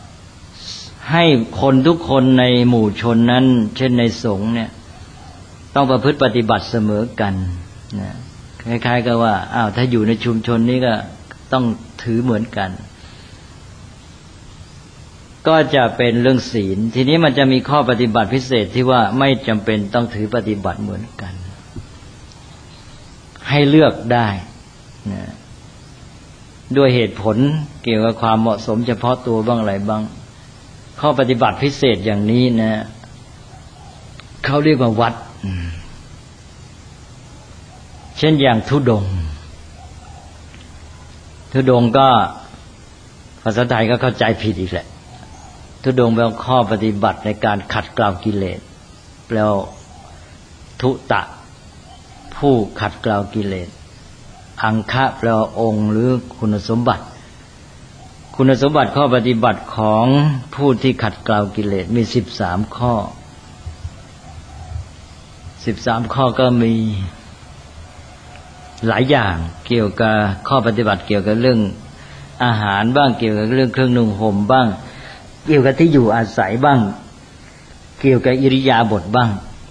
ให้คนทุกคนในหมู่ชนนั้นเช่นในสงฆ์เนี่ยต้องประพฤติปฏิบัติเสมอกันนะคล้ายๆกับว่าถ้าอยู่ในชุมชนนี้ก็ต้องถือเหมือนกันก็จะเป็นเรื่องศีลทีนี้มันจะมีข้อปฏิบัติพิเศษที่ว่าไม่จำเป็นต้องถือปฏิบัติเหมือนกันให้เลือกได้นะด้วยเหตุผลเกี่ยวกับความเหมาะสมเฉพาะตัวบ้างอะไรบ้างข้อปฏิบัติพิเศษอย่างนี้นะเขาเรียกว่าวัดเช่นอย่างธุดงค์ก็ภาษาไทยก็เข้าใจผิดอีกแหละธุดงค์แปลว่าข้อปฏิบัติในการขัดเกลากิเลสแล้วทุตะผู้ขัดเกลากิเลสอังคะแปลว่าองค์หรือคุณสมบัติข้อปฏิบัติของผู้ที่ขัดเกลากิเลสมี13ข้อ13ข้อก็มีหลายอย่างเกี่ยวกับข้อปฏิบัติเกี่ยวกับเรื่องอาหารบ้างเกี่ยวกับเรื่องเครื่องนุ่งห่มบ้างเกี่ยวกับที่อยู่อาศัยบ้างเกี่ยวกับอิริยาบถบ้าง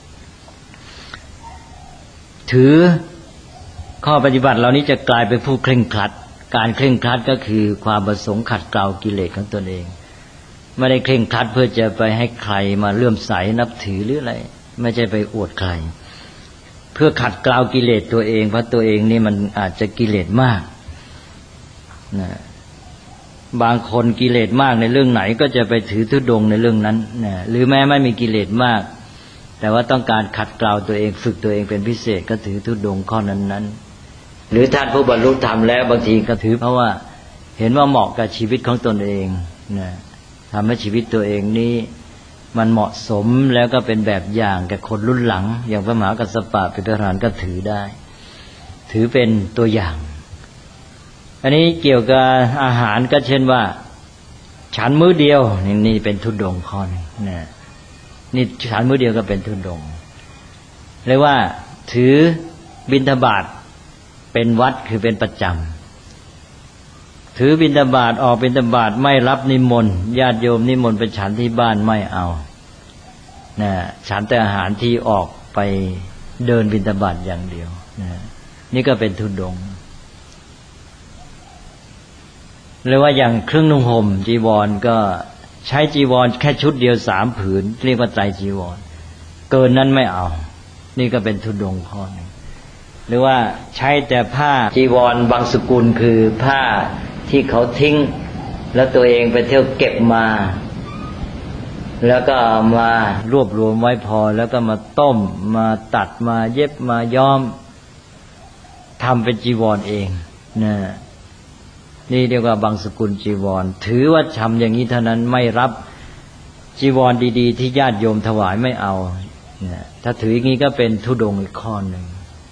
ถือข้อปฏิบัติเหล่านี้จะกลายเป็นผู้เคร่งครัดการเคร่งครัดก็คือความประสงค์ขัดเกลากิเลสของตนเองไม่ได้เคร่งครัดเพื่อจะไปให้ใครมาเลื่อมใสนับถือหรืออะไรไม่ใช่ไปอวดใครเพื่อขัดเกลากิเลสตัวเองเพราะตัวเองนี่มันอาจจะกิเลสมากนะบางคนกิเลสมากในเรื่องไหนก็จะไปถือธุดงค์ในเรื่องนั้นนะหรือแม้ไม่มีกิเลสมากแต่ว่าต้องการขัดเกลาตัวเองฝึกตัวเองเป็นพิเศษก็ถือธุดงค์ข้อนั้นๆหรือท่านผู้บรรลุธรรมแล้วบางทีก็ถือเพราะว่าเห็นว่าเหมาะกับชีวิตของตนเองนะทำให้ชีวิตตัวเองนี้มันเหมาะสมแล้วก็เป็นแบบอย่างแก่คนรุ่นหลังอย่างพระมหากัสสปะเป็นพระอรหันต์ก็ถือได้ถือเป็นตัวอย่างอันนี้เกี่ยวกับอาหารก็เช่นว่าฉันมื้อเดียวนี่เป็นธุดงค์ข้อนึงนะนี่ฉันมื้อเดียวก็เป็นธุดงค์เรียกว่าถือบิณฑบาตเป็นวัดคือเป็นประจำถือบิณฑบาตออกบิณฑบาตไม่รับนิมนต์ญาติโยมนิมนต์ไปฉันที่บ้านไม่เอานะฉันแต่อาหารที่ออกไปเดินบิณฑบาตอย่างเดียวนะนี่ก็เป็นธุดงค์เรียกว่าอย่างเครื่องนุ่งห่มจีวรก็ใช้จีวรแค่ชุดเดียว3ผืนเรียกว่าไตรจีวรเกินนั้นไม่เอานี่ก็เป็นธุดงค์ข้อนึงหรือว่าใช้แต่ผ้าจีวรบางสกุลคือผ้าที่เขาทิ้งแล้วตัวเองไปเที่ยวเก็บมาแล้วก็มารวบรวมไว้พอแล้วก็มาต้มมาตัดมาเย็บมาย้อมทำเป็นจีวรเองนะนี่เรียกว่าบางสกุลจีวรถือว่าทำอย่างนี้เท่านั้นไม่รับจีวรดีๆที่ญาติโยมถวายไม่เอานะถ้าถืออย่างนี้ก็เป็นธุดงค์อีกข้อนึง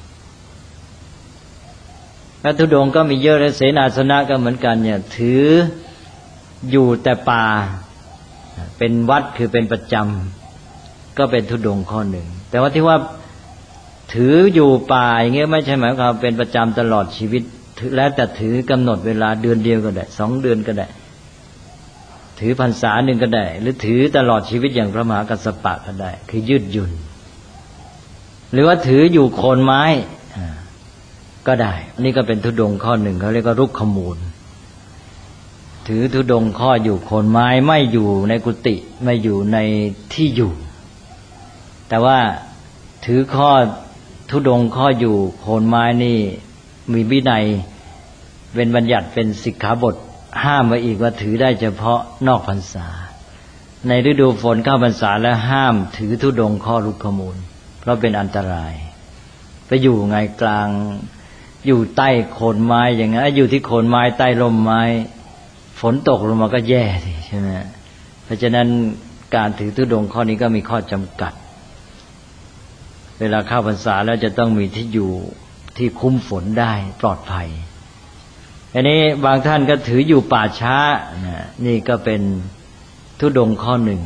แล้วธุดงค์ก็มีเยอะและเสนาสนะก็เหมือนกันเนี่ยถืออยู่แต่ป่าเป็นวัดคือเป็นประจำก็เป็นธุดงค์ข้อหนึ่งแต่ว่าที่ว่าถืออยู่ป่าอย่างเงี้ยไม่ใช่หมายความเป็นประจำตลอดชีวิตแล้วแต่ถือกำหนดเวลาเดือนเดียวก็ได้2 เดือนก็ได้ถือพรรษาหนึ่งก็ได้หรือถือตลอดชีวิตอย่างพระมหากัสสปะก็ได้คือยืดหยุ่นหรือว่าถืออยู่โคนไม้ก็ได้นี่ก็เป็นธุดงค์ข้อหนึ่งเขาเรียกว่ารุกขมูลถือธุดงค์ข้ออยู่โคนไม้ไม่อยู่ในกุฏิไม่อยู่ในที่อยู่แต่ว่าถือข้อธุดงค์ข้ออยู่โคนไม้นี่มีวินัยเป็นบัญญัติเป็นสิกขาบทห้ามไว้อีกว่าถือได้เฉพาะนอกพรรษาในฤดูฝนเข้าพรรษาแล้วห้ามถือธุดงค์ข้อรุกขมูลเพราะเป็นอันตรายไปอยู่ไงกลางอยู่ใต้โคนไม้อย่างนั้นอยู่ที่โคนไม้ใต้ร่มไม้ฝนตกลงมาก็แย่สิใช่ไหมเพราะฉะนั้นการถือธุดงค์ข้อนี้ก็มีข้อจำกัดเวลาเข้าพรรษาแล้วจะต้องมีที่อยู่ที่คุ้มฝนได้ปลอดภัยอันนี้บางท่านก็ถืออยู่ป่าช้านี่ก็เป็นธุดงค์ข้อหนึ่ง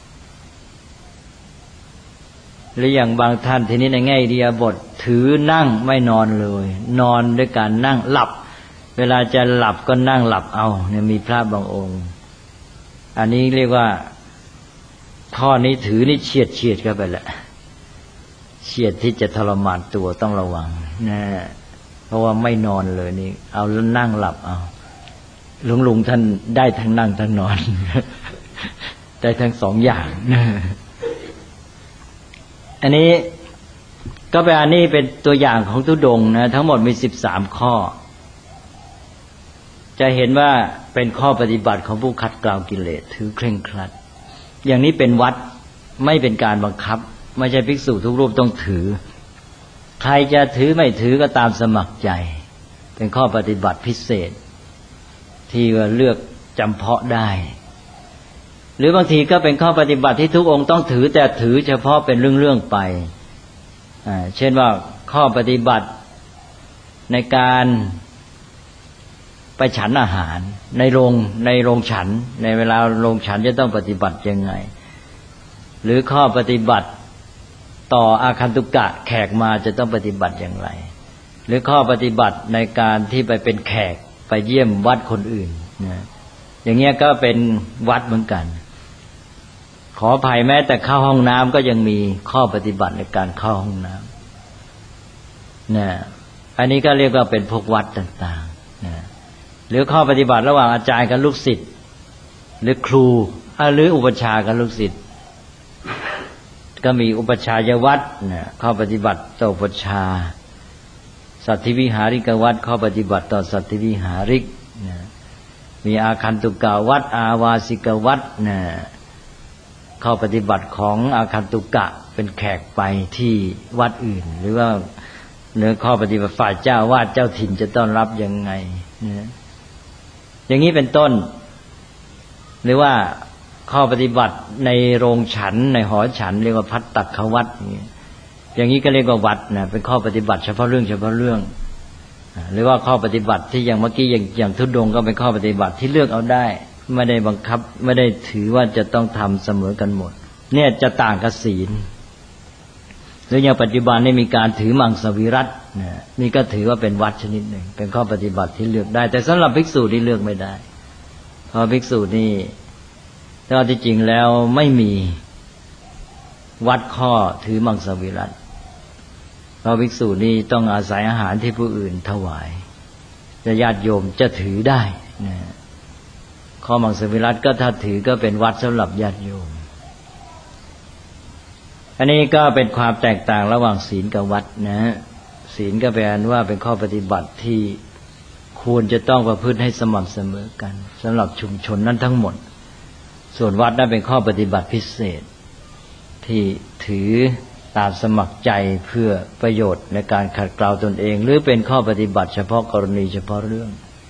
หรืออย่างบางท่านทีนี้ในแง่อิริยาบถถือนั่งไม่นอนเลยนอนด้วยการนั่งหลับเวลาจะหลับก็นั่งหลับเอาเนี่ยมีพระบางองค์อันนี้เรียกว่าข้อนี้ถือนี่เฉียดเข้าไปแหละเฉียดที่จะทรมานตัวต้องระวังนะเพราะว่าไม่นอนเลยนี่เอาแล้วนั่งหลับเอาลุงท่านได้ทั้งนั่งทั้งนอน ได้ทั้งสองอย่างอันนี้ก็เป็นอันนี้เป็นตัวอย่างของธุดงค์นะทั้งหมดมี13ข้อจะเห็นว่าเป็นข้อปฏิบัติของผู้ขัดเกลากิเลสถือเคร่งครัดอย่างนี้เป็นวัดไม่เป็นการบังคับไม่ใช่ภิกษุทุกรูปต้องถือใครจะถือไม่ถือก็ตามสมัครใจเป็นข้อปฏิบัติพิเศษที่ว่าเลือกจำเพาะได้หรือบางทีก็เป็นข้อปฏิบัติที่ทุกองค์ต้องถือแต่ถือเฉพาะเป็นเรื่องๆไปเช่นว่าข้อปฏิบัติในการไปฉันอาหารในโรงฉันในเวลาโรงฉันจะต้องปฏิบัติยังไงหรือข้อปฏิบัติต่ออาคันตุกะแขกมาจะต้องปฏิบัติอย่างไรหรือข้อปฏิบัติในการที่ไปเป็นแขกไปเยี่ยมวัดคนอื่นนะอย่างเงี้ยก็เป็นวัดเหมือนกันขออภัยแม้แต่เข้าห้องน้ำก็ยังมีข้อปฏิบัติในการเข้าห้องน้ำนะอันนี้ก็เรียกว่าเป็นพวกวัดต่างๆนะหรือข้อปฏิบัติระหว่างอาจารย์กับลูกศิษย์หรือครูหรืออุปชฌาย์กับลูกศิษย์ก็มีอุปชฌายวัดนะข้อปฏิบัติต่ออุปชฌาย์สัตถิวิหาริกวัดข้อปฏิบัติต่อสัตถิวิหาริกนะมีอาคันตุกะวัดอาวาสิกวัดนะข้อปฏิบัติของอาคันตุกะเป็นแขกไปที่วัดอื่นหรือว่าเนื้อข้อปฏิบัติฝ่ายเจ้าวาดเจ้าถิ่นจะต้อนรับยังไงนะอย่างนี้เป็นต้นหรือว่าข้อปฏิบัติในโรงฉันในหอฉันเรียกว่าภัตตควัดอย่างนี้ก็เรียกว่าวัดนะเป็นข้อปฏิบัติเฉพาะเรื่องหรือว่าข้อปฏิบัติที่อย่างเมื่อกี้อย่างธุดงค์ก็เป็นข้อปฏิบัติที่เลือกเอาได้ไม่ได้บังคับไม่ได้ถือว่าจะต้องทำเสมอกันหมดเนี่ยจะต่างกับศีลหรืออย่างปัจจุบันนี่มีการถือมังสวิรัตินี่ก็ถือว่าเป็นวัดชนิดหนึ่งเป็นข้อปฏิบัติที่เลือกได้แต่สำหรับภิกษุนี่เลือกไม่ได้เพราะภิกษุนี่ถ้าที่จริงแล้วไม่มีวัดข้อถือมังสวิรัติเพราะภิกษุนี่ต้องอาศัยอาหารที่ผู้อื่นถวายจะญาติโยมจะถือได้นะข้อมังสวิรัติก็ถ้าถือก็เป็นวัดสำหรับญาติโยมอันนี้ก็เป็นความแตกต่างระหว่างศีลกับวัดนะศีลก็แปลว่าเป็นข้อปฏิบัติที่ควรจะต้องประพฤติให้สม่ำเสมอกันสำหรับชุมชนนั้นทั้งหมดส่วนวัดนั้นเป็นข้อปฏิบัติพิเศษที่ถือตามสมัครใจเพื่อประโยชน์ในการขัดเกลาตนเองหรือเป็นข้อปฏิบัติเฉพาะกรณีเฉพาะเรื่อง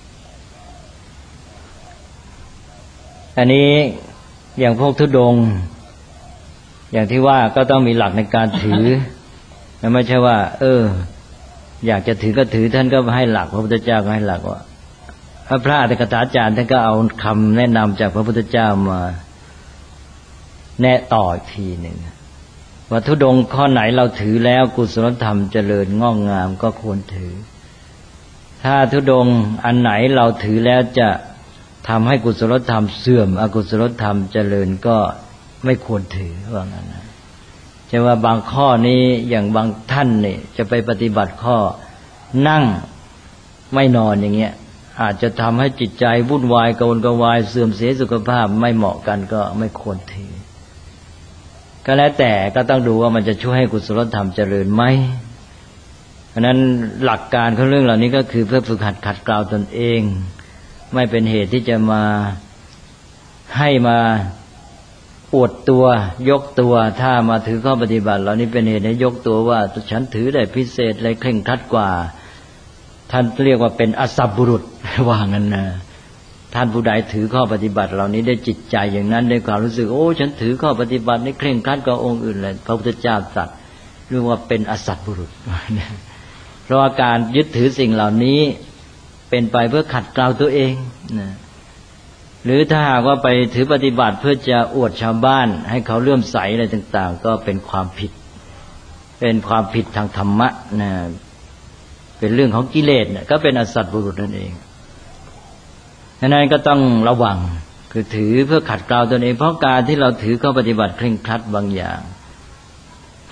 อันนี้อย่างพวกธุดงค์อย่างที่ว่าก็ต้องมีหลักในการถือไม่ใช่ว่าอยากจะถือก็ถือท่านก็ให้หลักพระพุทธเจ้าก็ให้หลักว่าพระอัตถกถาจารย์ท่านก็เอาคำแนะนำจากพระพุทธเจ้ามาแนะต่ออีกทีหนึ่งว่าธุดงค์ข้อไหนเราถือแล้วกุศลธรรมเจริญงอกงามก็ควรถือถ้าธุดงค์อันไหนเราถือแล้วจะทำให้กุศลธรรมเสื่อมอกุศลธรรมเจริญก็ไม่ควรถือว่างั้นนะจะว่าบางข้อนี้อย่างบางท่านเนี่ยจะไปปฏิบัติข้อนั่งไม่นอนอย่างเงี้ยอาจจะทำให้จิตใจวุ่นวายกระวนกระวายเสื่อมเสียสุขภาพไม่เหมาะกันก็ไม่ควรถือก็แล้วแต่ก็ต้องดูว่ามันจะช่วยให้กุศลธรรมเจริญไหมเพราะนั้นหลักการของเรื่องเหล่านี้ก็คือเพื่อฝึกหัดขัดเกลาตนเองไม่เป็นเหตุที่จะมาให้มาอวดตัวยกตัวถ้ามาถือข้อปฏิบัติเหล่านี้เป็นเหตุให้ยกตัวว่าฉันถือได้พิเศษเลยเคร่งครัดกว่าท่านเรียกว่าเป็นอสัพบุรุษว่างั้นนะท่านผู้ใดถือข้อปฏิบัติเหล่านี้ได้จิตใจอย่างนั้นได้ความรู้สึกโอ้ฉันถือข้อปฏิบัตินี่เคร่งครัดกว่าองค์อื่นเลยพระพุทธเจ้าตรัสเรียกว่าเป็นอสัพบุรุษเพราะว่าการยึดถือสิ่งเหล่านี้เป็นไปเพื่อขัดเกลาตัวเองนะหรือถ้าหากว่าไปถือปฏิบัติเพื่อจะอวดชาวบ้านให้เขาเลื่อมใสอะไรต่างๆก็เป็นความผิดทางธรรมะนะเป็นเรื่องของกิเลสนะก็เป็นอสัตบุรุษนั่นเองดังนั้นก็ต้องระวังคือถือเพื่อขัดเกลาตนเองเพราะการที่เราถือข้อปฏิบัติเคร่งครัดบางอย่างเพ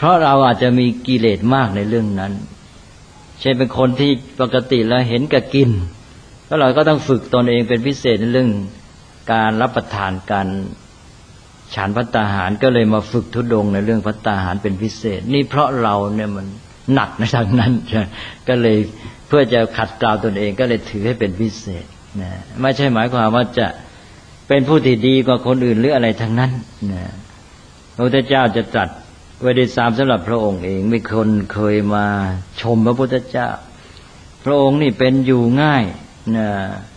ราะเราอาจจะมีกิเลสมากในเรื่องนั้นเช่นเป็นคนที่ปกติแล้วเห็นกับกินแล้วเราก็ต้องฝึกตนเองเป็นพิเศษในเรื่องการรับประทานการฉันภัตตาหารก็เลยมาฝึกธุดงค์ในเรื่องภัตตาหารเป็นพิเศษนี่เพราะเราเนี่ยมันหนักในทางนั้นก็เลยเพื่อจะขัดเกลาตนเองก็เลยถือให้เป็นพิเศษนะไม่ใช่หมายความว่าจะเป็นผู้ที่ดีกว่าคนอื่นหรืออะไรทั้งนั้นนะพระพุทธเจ้าจะตรัสไว้ได้สำหรับพระองค์เองมีคนเคยมาชมพระพุทธเจ้าพระองค์นี่เป็นอยู่ง่ายนะ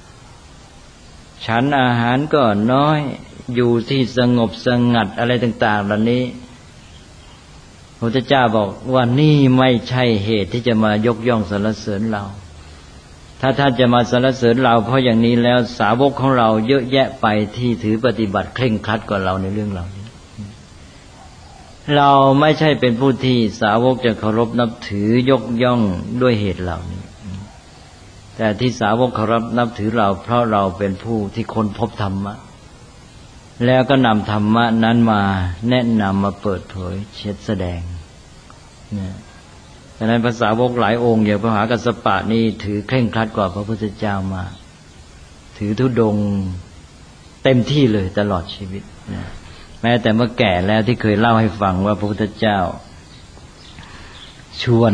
ฉันอาหารก็น้อยอยู่ที่สงบสงัดอะไรต่างๆเหล่านี้พระพุทธเจ้าบอกว่านี่ไม่ใช่เหตุที่จะมายกย่องสรรเสริญเราถ้าท่านจะมาสรรเสริญเราเพราะอย่างนี้แล้วสาวกของเราเยอะแยะไปที่ถือปฏิบัติเคร่งครัดกว่าเราในเรื่องเหล่านี้เราไม่ใช่เป็นผู้ที่สาวกจะเคารพนับถือยกย่องด้วยเหตุเหล่านี้แต่ที่สาวกเคารพนับถือเราเพราะเราเป็นผู้ที่ค้นพบธรรมะแล้วก็นำธรรมะนั้นมาแนะนำมาเปิดเผยเช็ดแสดงเนี่ยดังนั้นพระสาวกหลายองค์อย่างพระมหากัสสปะนี่ถือเคร่งครัดกว่าพระพุทธเจ้ามาถือธุดงค์เต็มที่เลยตลอดชีวิตนะแม้แต่เมื่อแก่แล้วที่เคยเล่าให้ฟังว่าพระพุทธเจ้าชวน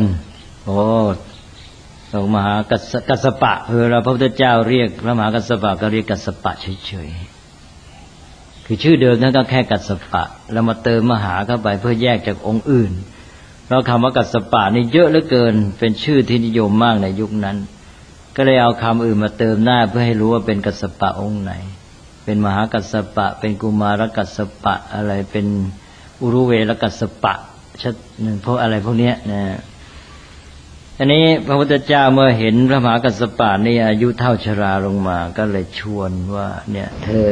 พระมหากัสสปะเราพระพุทธเจ้าเรียกพระมหากัสสปะก็เรียกกัสสปะเฉยๆคือชื่อเดิมนั้นก็แค่กัสสปะแล้วมาเติมมหาเข้าไปเพื่อแยกจากองค์อื่นเพราะคำว่ากัสสปะนี่เยอะเหลือเกินเป็นชื่อที่นิยมมากในยุคนั้นก็เลยเอาคำอื่นมาเติมหน้าเพื่อให้รู้ว่าเป็นกัสสปะองค์ไหนเป็นมหากัสสปะเป็นกุมารกัสสปะอะไรเป็นอุรุเวลกัสสปะพวกอะไรพวกนี้นะอันนี้พระพุทธเจ้าเมื่อเห็นพระมหากัสสปะนี่อายุเท่าชราลงมาก็เลยชวนว่าเนี่ยเธอ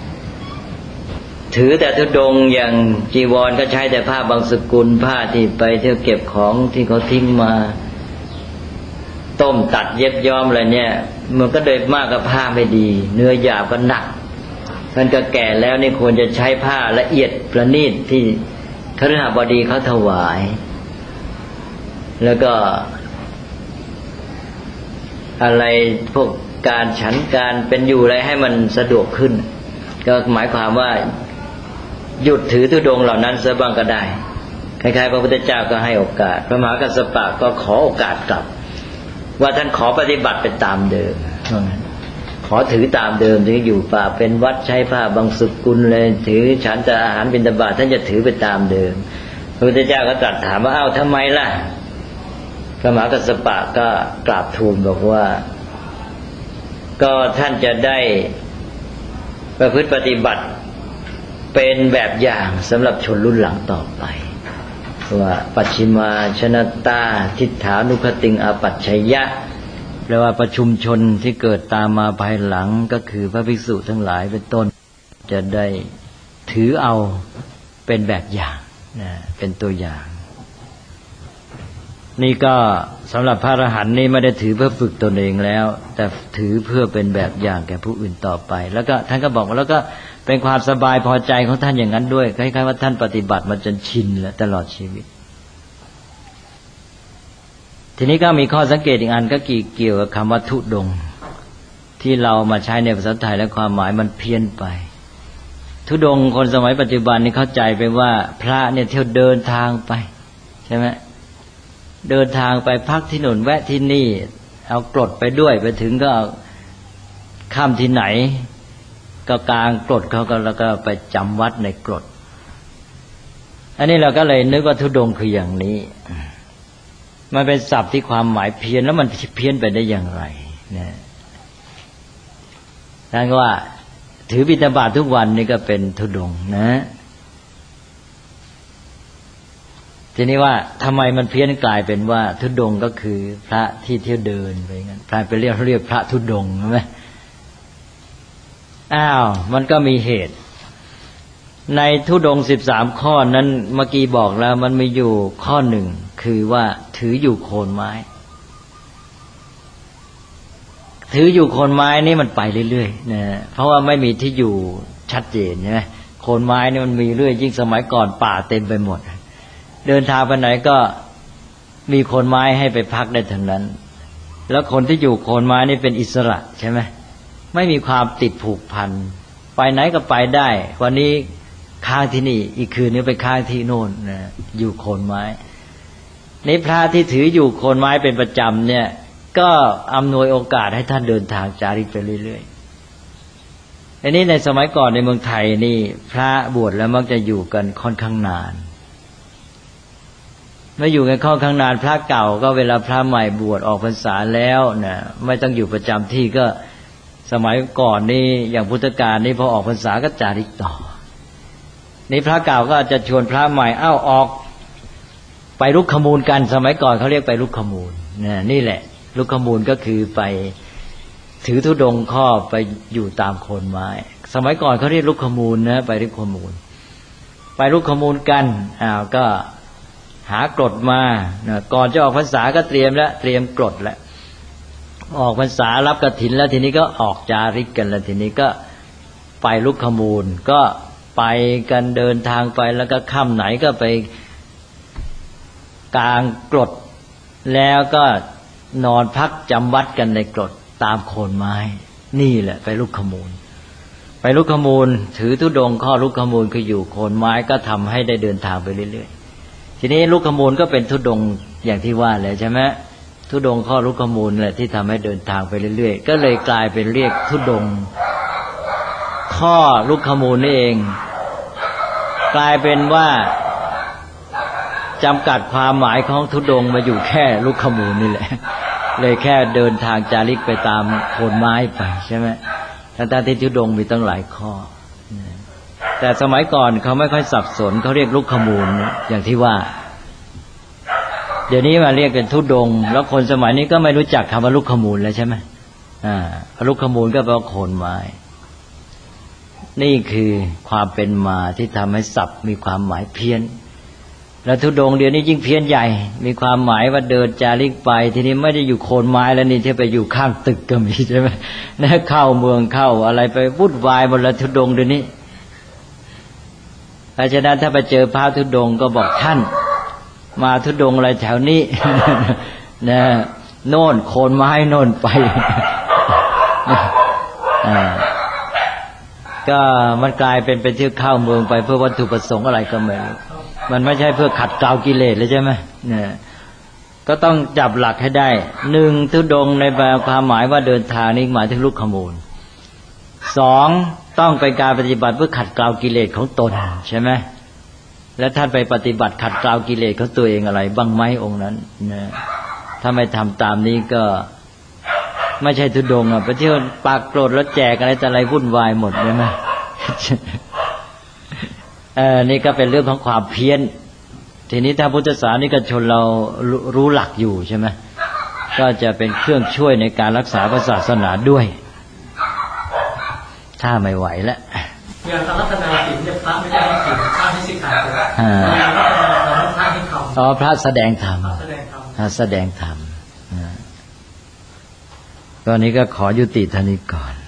ถือแต่ธุดงค์อย่างจีวรก็ใช้แต่ผ้าบางสกุลผ้าที่ไปเที่ยวเก็บของที่เขาทิ้งมาต้มตัดเย็บย้อมอะไรเนี่ยมันก็โดยมากกับผ้าไม่ดีเนื้อหยาบก็หนักท่านก็แก่แล้วนี่ควรจะใช้ผ้าละเอียดประณีตที่คฤหบดีเขาถวายแล้วก็อะไรพวกการฉันการเป็นอยู่อะไรให้มันสะดวกขึ้นก็หมายความว่าหยุดถือธุดงค์เหล่านั้นซะบ้างก็ได้คล้ายๆพระพุทธเจ้าก็ให้โอกาสพระมหากัสสปะก็ขอโอกาสกลับว่าท่านขอปฏิบัติไปตามเดิมขอถือตามเดิมถึงอยู่ป่าเป็นวัดใช้ผ้าบางสกุลเลยถือฉันแต่อาหารบิณฑบาตท่านจะถือไปตามเดิมพระพุทธเจ้าก็ตรัสถามว่าอ้าวทำไมล่ะพระมหากัสสปะก็กราบทูลบอกว่าก็ท่านจะได้ประพฤติปฏิบัติเป็นแบบอย่างสำหรับชนรุ่นหลังต่อไปว่าปัจฉิมาชนตาทิฏฐานุคติงอาปัจฉยะแปลว่าประชุมชนที่เกิดตามมาภายหลังก็คือพระภิกษุทั้งหลายเป็นต้นจะได้ถือเอาเป็นแบบอย่างนะเป็นตัวอย่างนี่ก็สำหรับพระอรหันต์นี่ไม่ได้ถือเพื่อฝึกตนเองแล้วแต่ถือเพื่อเป็นแบบอย่างแก่ผู้อื่นต่อไปแล้วก็ท่านก็บอกว่าแล้วก็เป็นความสบายพอใจของท่านอย่างนั้นด้วยคล้ายๆว่าท่านปฏิบัติมาจนชินแล้วตลอดชีวิตทีนี้ก็มีข้อสังเกตอีกอันก็เกี่ยวกับคำว่าธุดงค์ที่เรามาใช้ในภาษาไทยและความหมายมันเพี้ยนไปธุดงค์คนสมัยปัจจุบันนี่เข้าใจไปว่าพระเนี่ยเที่ยวเดินทางไปใช่ไหมเดินทางไปพักที่หนุนแวะที่นี่เอากรดไปด้วยไปถึงก็เอาค่ำที่ไหนก็กลางกรดเขาก็แล้วก็ไปจำวัดในกรดอันนี้เราก็เลยนึกว่าธุดงค์คืออย่างนี้มันเป็นศัพท์ที่ความหมายเพี้ยนแล้วมันเพี้ยนไปได้อย่างไรนะท่านว่าถือบิณฑบาตทุกวันนี่ก็เป็นธุดงค์นะทีนี้ว่าทำไมมันเพี้ยนกลายเป็นว่าธุดงค์ก็คือพระที่เที่ยวเดินไปงั้นพระไปเรียกพระธุดงค์ใช่ไหมอ้าวมันก็มีเหตุในธุดงค์13ข้อนั้นเมื่อกี้บอกแล้วมันมีอยู่ข้อหนึ่งคือว่าถืออยู่โคนไม้ถืออยู่โคนไม้นี่มันไปเรื่อยๆนะเพราะว่าไม่มีที่อยู่ชัดเจนใช่ไหมโคนไม้นี่มันมีเรื่อยยิ่งสมัยก่อนป่าเต็มไปหมดเดินทางไปไหนก็มีโคนไม้ให้ไปพักได้ทั้งนั้นแล้วคนที่อยู่โคนไม้นี่เป็นอิสระใช่ไหมไม่มีความติดผูกพันไปไหนก็ไปได้วันนี้ค้างที่นี่อีกคืนนี้ไปค้างที่โน่นนะอยู่โคนไม้นี่พระที่ถืออยู่โคนไม้เป็นประจำเนี่ยก็อำนวยโอกาสให้ท่านเดินทางจาริกไปเรื่อยๆอันนี้ในสมัยก่อนในเมืองไทยนี่พระบวชแล้วมักจะอยู่กันค่อนข้างนานเมื่ออยู่กันค่อนข้างนานพระเก่าก็เวลาพระใหม่บวชออกพรรษาแล้วนะไม่ต้องอยู่ประจำที่ก็สมัยก่อนนี่อย่างพุทธกาลนี่พอออกพรรษาก็จาริกต่อนี่พระเก่าก็จะชวนพระใหม่ออกไปลุกขมูลกันสมัยก่อนเขาเรียกไปลุกขมูลนี่แหละลุกขมูลก็คือไปถือธุดงค์ข้อไปอยู่ตามโคนไม้สมัยก่อนเขาเรียกลุกขมูลนะไปลุกขมูลไปลุกขมูลกันก็หากรดมาก่อนจะออกพรรษาก็เตรียมกรดแล้วออกพรรษารับกฐินแล้วทีนี้ก็ออกจาริกกันแล้วทีนี้ก็ไปลุกขมูลก็ไปกันเดินทางไปแล้วก็ค่ำไหนก็ไปกลางกรดแล้วก็นอนพักจำวัดกันในกรดตามโคนไม้นี่แหละไปลุกขมูลไปลุกขมูลถือธุดงค์ข้อลุกขมูลคืออยู่โคนไม้ก็ทำให้ได้เดินทางไปเรื่อยๆทีนี้ลุกขมูลก็เป็นธุดงค์อย่างที่ว่าเลยใช่ไหมธุดงค์ข้อลุกขมูลแหละที่ทำให้เดินทางไปเรื่อยๆก็เลยกลายเป็นเรียกธุดงค์ข้อลุกขมูลนี่เองกลายเป็นว่าจำกัดความหมายของธุดงค์มาอยู่แค่ลุกขมูลนี่แหละเลยแค่เดินทางจาริกไปตามโคนไม้ไปใช่ไหมทั้งที่ธุดงค์มีตั้งหลายข้อแต่สมัยก่อนเขาไม่ค่อยสับสนเขาเรียกลุกขมูลอย่างที่ว่าเดี๋ยวนี้มาเรียกเป็นธุดงค์แล้วคนสมัยนี้ก็ไม่รู้จักคำว่าลุกขมูลแล้วใช่ไหมลุกขมูลก็แปลว่าโคนไม้นี่คือความเป็นมาที่ทำให้ศัพท์มีความหมายเพี้ยนแล้วธุดงค์เดี๋ยวนี้ยิ่งเพี้ยนใหญ่มีความหมายว่าเดินจาริกไปทีนี้ไม่ได้อยู่โคนไม้แล้วนี่ที่ไปอยู่ข้างตึกก็มีใช่ไหมนะเข้าเมืองเข้าอะไรไปวุ่นวายหมดแล้วธุดงค์เดี๋ยวนี้เพราะฉะนั้นถ้าไปเจอพระธุดงค์ก็บอกท่านมาธุดงค์อะไรแถวนี้นะโน่นโคนไม้โน่นไปก็มันกลายเป็นไปเที่ยวเข้าเมืองไปเพื่อวัตถุประสงค์อะไรก็ไม่รู้มันไม่ใช่เพื่อขัดเกลากิเลสเลยใช่ไหมเนี่ยก็ต้องจับหลักให้ได้หนึ่งธุดงค์ในความหมายว่าเดินทางนี้หมายถึงลุกขมูลสองต้องเป็นการปฏิบัติเพื่อขัดเกลากิเลสของตนใช่ไหมแล้วท่านไปปฏิบัติขัดเกลากิเลสของตัวเองอะไรบ้างไหมองค์นั้นนะถ้าไม่ทำตามนี้ก็ไม่ใช่ธุดงค์ไปเที่ยวปากโกรธแล้วแจกอะไรแต่อะไรวุ่นวายหมดใช่ไหมนี่ก็เป็นเรื่องของความเพี้ยนทีนี้ถ้าพุทธศาสนิกชนเรารู้หลักอยู่ใช่ไหมก็จะเป็นเครื่องช่วยในการรักษาศาสนาด้วยถ้าไม่ไหวแล้วอย่างการรัตนาศีลเนี่ยพระไม่ได้ให้ศีลพระให้สิกขาเลยอย่างรัตนาธรรมพระให้ธรรมพระแสดงธรรมแสดงธรรมก็นี้ก็ขอยุติเท่านี้ก่อน